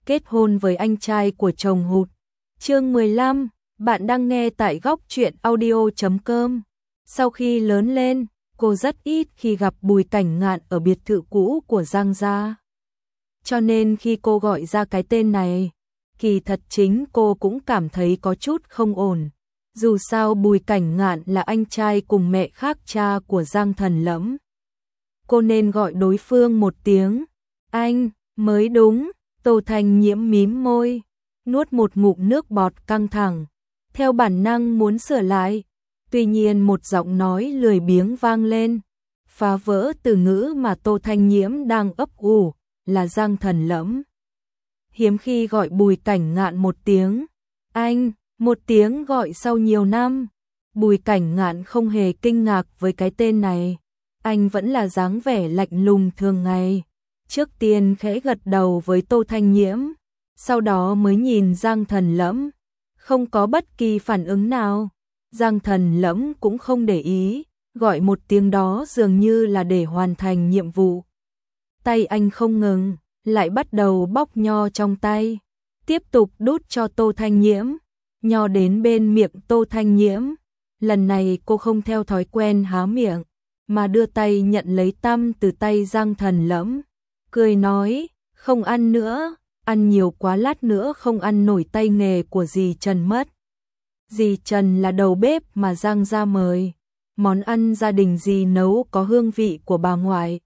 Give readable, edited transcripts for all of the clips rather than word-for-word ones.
kết hôn với anh trai của chồng hụt. Chương 15, bạn đang nghe tại góc truyện audio.com. Sau khi lớn lên, cô rất ít khi gặp Bùi Cảnh Ngạn ở biệt thự cũ của Giang gia. Cho nên khi cô gọi ra cái tên này, kỳ thật chính cô cũng cảm thấy có chút không ổn. Dù sao Bùi Cảnh Ngạn là anh trai cùng mẹ khác cha của Giang Thần Lẫm. Cô nên gọi đối phương một tiếng anh mới đúng. Tô Thanh Nhiễm mím môi, nuốt một ngụm nước bọt căng thẳng, theo bản năng muốn sửa lại. Tuy nhiên một giọng nói lười biếng vang lên, phá vỡ từ ngữ mà Tô Thanh Nhiễm đang ấp ủ, là Giang Thần Lẫm. Hiếm khi gọi Bùi Cảnh Ngạn một tiếng anh, một tiếng gọi sau nhiều năm. Bùi Cảnh Ngạn không hề kinh ngạc với cái tên này, anh vẫn là dáng vẻ lạnh lùng thường ngày. Trước tiên khẽ gật đầu với Tô Thanh Nhiễm, sau đó mới nhìn Giang Thần Lẫm, không có bất kỳ phản ứng nào. Giang Thần Lẫm cũng không để ý, gọi một tiếng đó dường như là để hoàn thành nhiệm vụ. Tay anh không ngừng, lại bắt đầu bóc nho trong tay, tiếp tục đút cho Tô Thanh Nhiễm, nho đến bên miệng Tô Thanh Nhiễm. Lần này cô không theo thói quen há miệng, mà đưa tay nhận lấy tăm từ tay Giang Thần Lẫm, cười nói, không ăn nữa, ăn nhiều quá lát nữa không ăn nổi tay nghề của dì Trần mất. Dì Trần là đầu bếp mà Giang gia mời, món ăn gia đình dì nấu có hương vị của bà ngoại.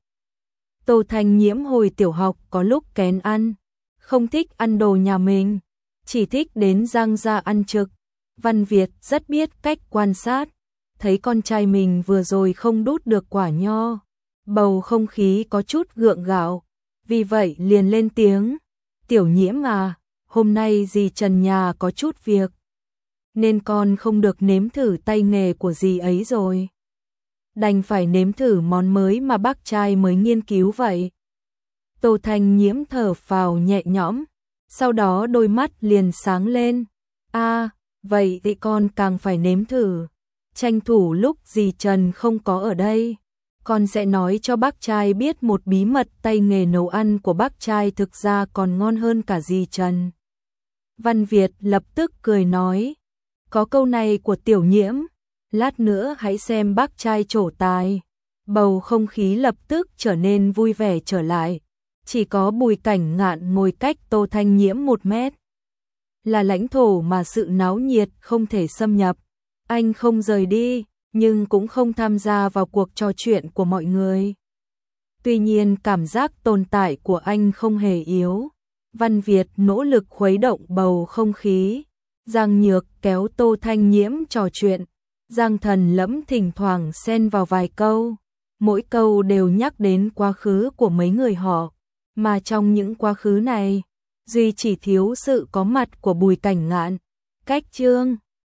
Tô Thanh Nhiễm hồi tiểu học có lúc kén ăn, không thích ăn đồ nhà mình, chỉ thích đến Giang gia ăn trực. Văn Việt rất biết cách quan sát, thấy con trai mình vừa rồi không đút được quả nho, bầu không khí có chút gượng gạo, vì vậy liền lên tiếng, Tiểu Nhiễm à, hôm nay dì Trần nhà có chút việc, nên con không được nếm thử tay nghề của dì ấy rồi. Đành phải nếm thử món mới mà bác trai mới nghiên cứu vậy. Tô Thanh Nhiễm thở phào nhẹ nhõm, sau đó đôi mắt liền sáng lên. Vậy thì con càng phải nếm thử. Tranh thủ lúc dì Trần không có ở đây, con sẽ nói cho bác trai biết một bí mật tay nghề nấu ăn của bác trai thực ra còn ngon hơn cả dì Trần. Văn Việt lập tức cười nói, có câu này của Tiểu Nhiễm, lát nữa hãy xem bác trai trổ tài. Bầu không khí lập tức trở nên vui vẻ trở lại, chỉ có Bùi Cảnh Ngạn ngồi cách Tô Thanh Nhiễm 1 mét. Là lãnh thổ mà sự náo nhiệt không thể xâm nhập. Anh không rời đi, nhưng cũng không tham gia vào cuộc trò chuyện của mọi người. Tuy nhiên cảm giác tồn tại của anh không hề yếu. Văn Việt nỗ lực khuấy động bầu không khí. Giang Nhược kéo Tô Thanh Nhiễm trò chuyện. Giang Thần Lẫm thỉnh thoảng xen vào vài câu. Mỗi câu đều nhắc đến quá khứ của mấy người họ. Mà trong những quá khứ này, duy chỉ thiếu sự có mặt của Bùi Cảnh Ngạn. Cách chương